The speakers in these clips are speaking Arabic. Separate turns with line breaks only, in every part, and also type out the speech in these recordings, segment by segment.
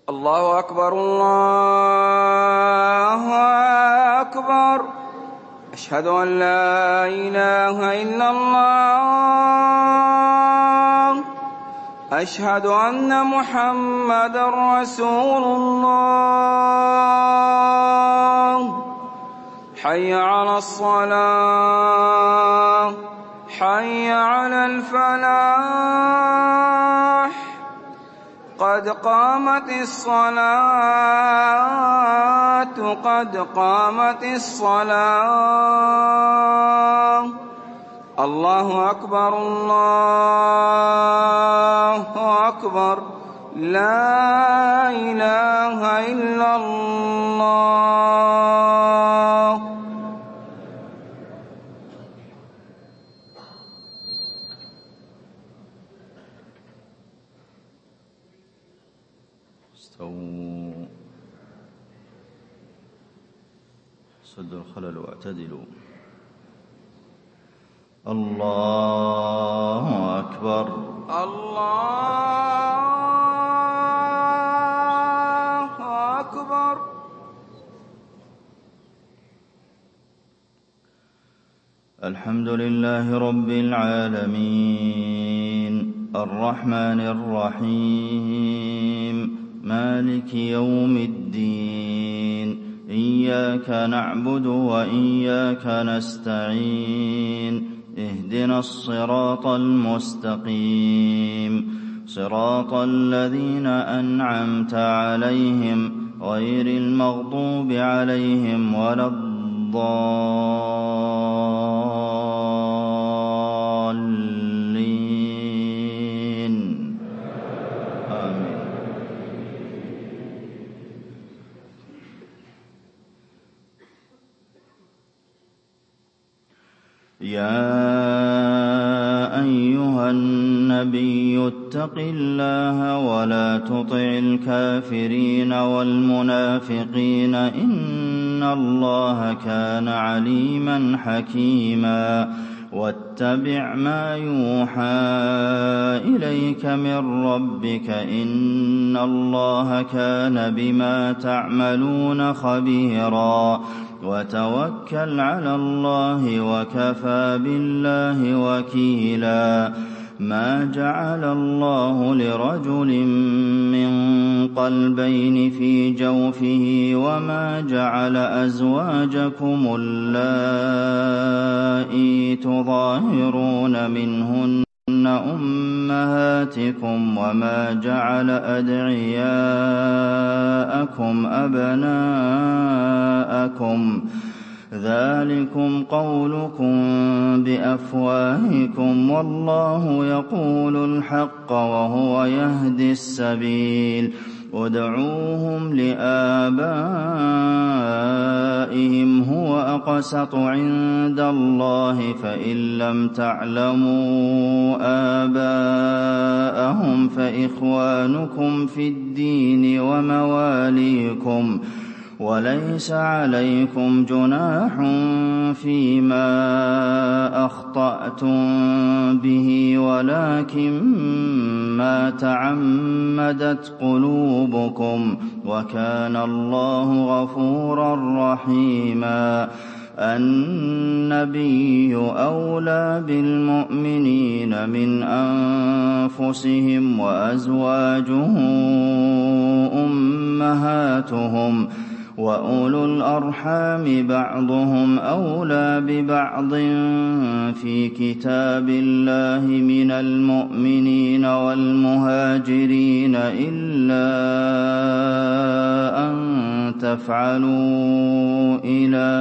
الله أكبر الله أكبر. أشهد أن لا إله إلا الله. أشهد أن محمدًا رسول الله. حي على الصلاة، حي على الفلاح، قد قامت الصلاة، قد قامت الصلاة. الله أكبر الله أكبر. لا إله إلا الله.
استووا، سدوا الخلل واعتدلوا. الله أكبر
الله أكبر.
الحمد لله رب العالمين، الرحمن الرحيم، مالك يوم الدين. إياك نعبد وإياك نستعين. اهدنا الصراط المستقيم، صراط الذين أنعمت عليهم غير المغضوب عليهم ولا الضالين. آمين. يا أيها النبي اتق الله ولا تطع الكافرين والمنافقين، إن الله كان عليما حكيما. واتبع ما يوحى إليك من ربك، إن الله كان بما تعملون خبيرا. وتوكل على الله وكفى بالله وكيلا. ما جعل الله لرجل من قلبين في جوفه، وما جعل أزواجكم اللائي تظاهرون منهن أمهاتكم، وما جعل أدعياءكم أبناءكم، ذلكم قولكم بأفواهكم، والله يقول الحق وهو يهدي السبيل. ادعوهم لآبائهم هو أقسط عند الله، فإن لم تعلموا آباءهم فإخوانكم في الدين ومواليكم، وليس عليكم جناح فيما أخطأتم به، ولكن ما تعمدت قلوبكم، وكان الله غفورا رحيما. النبي أولى بالمؤمنين من أنفسهم، وأزواجه أمهاتهم، وأولو الأرحام بعضهم أولى ببعض في كتاب الله من المؤمنين والمهاجرين، إلا أن تفعلوا إلى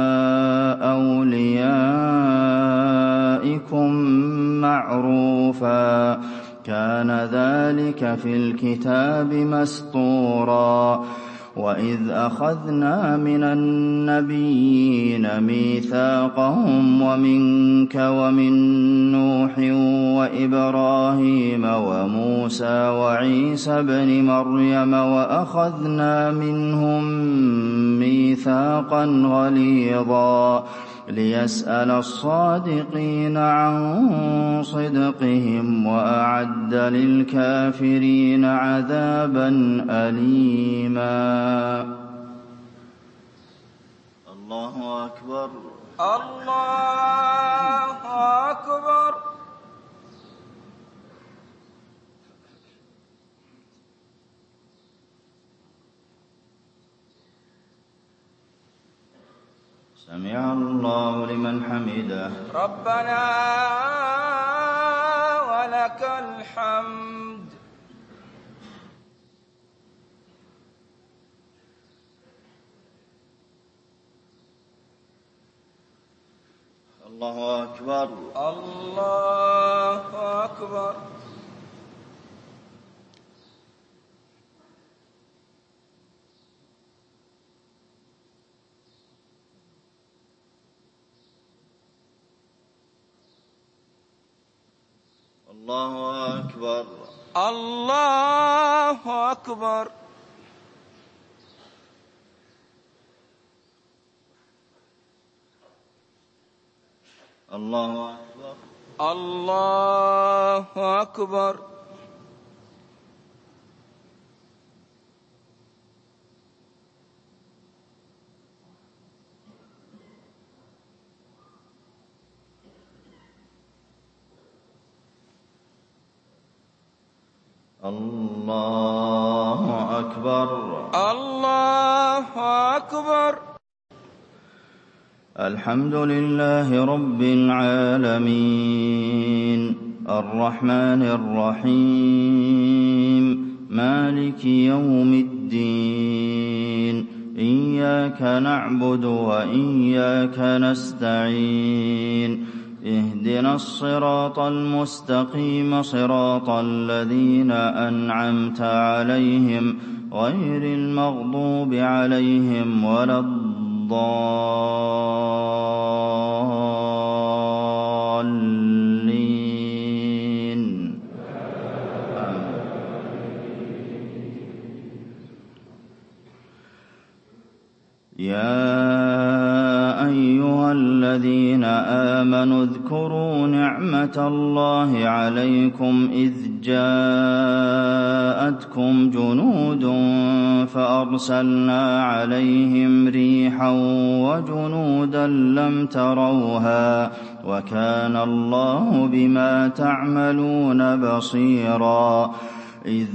أوليائكم معروفا، كان ذلك في الكتاب مسطورا. وإذ أخذنا من النبيين ميثاقهم ومنك ومن نوح وإبراهيم وموسى وعيسى ابن مريم، وأخذنا منهم ميثاقا غليظا. ليسأل الصادقين عن صدقهم وأعد للكافرين عذابا أليما. الله أكبر.
الله أكبر.
سمع الله لمن حمده.
ربنا ولك الحمد.
الله أكبر.
الله أكبر.
الله أكبر.
الله أكبر.
الله أكبر.
الله أكبر.
الله أكبر.
الله أكبر.
الحمد لله رب العالمين الرحمن الرحيم مالك يوم الدين إياك نعبد وإياك نستعين اهدنا الصراط المستقيم صراط الذين أنعمت عليهم غير المغضوب عليهم ولا الضالين. يا أيها الذين آمنوا اذكروا نعمة الله عليكم إذ جاءتكم جنود فأرسلنا عليهم ريحا وجنودا لم تروها وكان الله بما تعملون بصيرا. إذ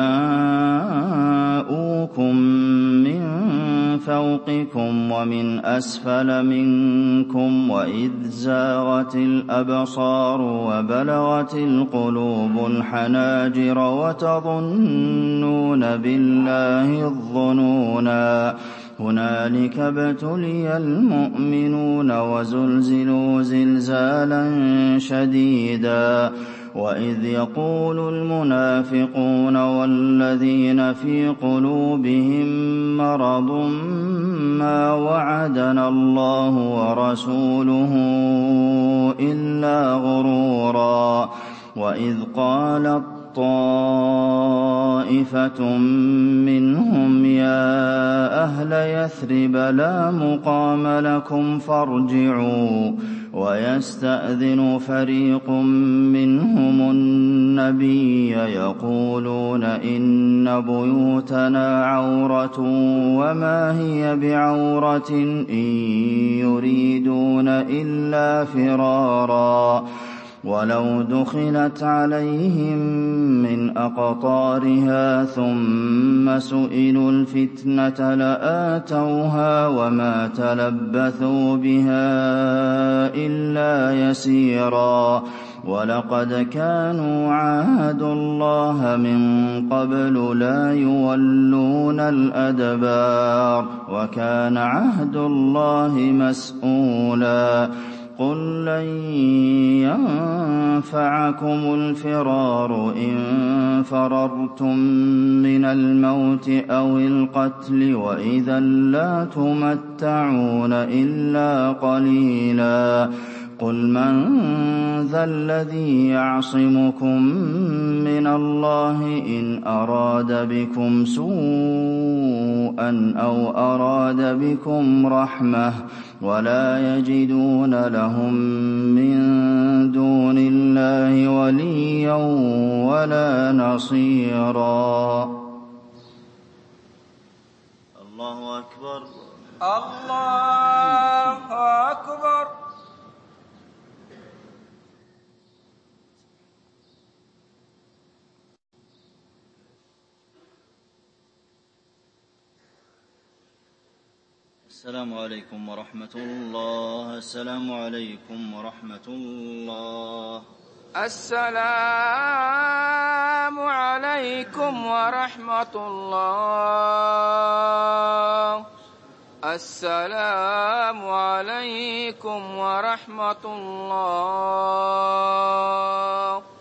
جاءوكم من فوقكم ومن أسفل منكم وإذ زاغت الأبصار وبلغت القلوب الحناجر وتظنون بالله الظنونا. هنالك ابتلي المؤمنون وزلزلوا زلزالا شديدا. وإذ يقول المنافقون والذين في قلوبهم مرض ما وعدنا الله ورسوله إلا غرورا. وإذ قالت طائفة منهم يا أهل يثرب لا مقام لكم فارجعوا. ويستأذن فريق منهم النبي يقولون إن بيوتنا عورة وما هي بعورة إن يريدون إلا فرارا. ولو دخلت عليهم من أقطارها ثم سئلوا الفتنة لآتوها وما تلبثوا بها إلا يسيرا. ولقد كانوا عاهدوا الله من قبل لا يولون الأدبار وكان عهد الله مسؤولا. قل لن ينفعكم الفرار إن فررتم من الموت أو القتل وإذا لا تمتعون إلا قليلا. قُلْ مَن ذَا الَّذِي يَعْصِمُكُم مِّنَ اللَّهِ إِنْ أَرَادَ بِكُمْ سُوءًا أَوْ أَرَادَ بِكُمْ رَحْمَةً وَلَا يَجِدُونَ لَهُم مِّن دُونِ اللَّهِ وَلِيًّا وَلَا نَصِيرًا. الله أكبر.
الله أكبر.
السلام عليكم ورحمة الله. السلام عليكم ورحمة الله.
السلام عليكم ورحمة الله. السلام عليكم ورحمة الله.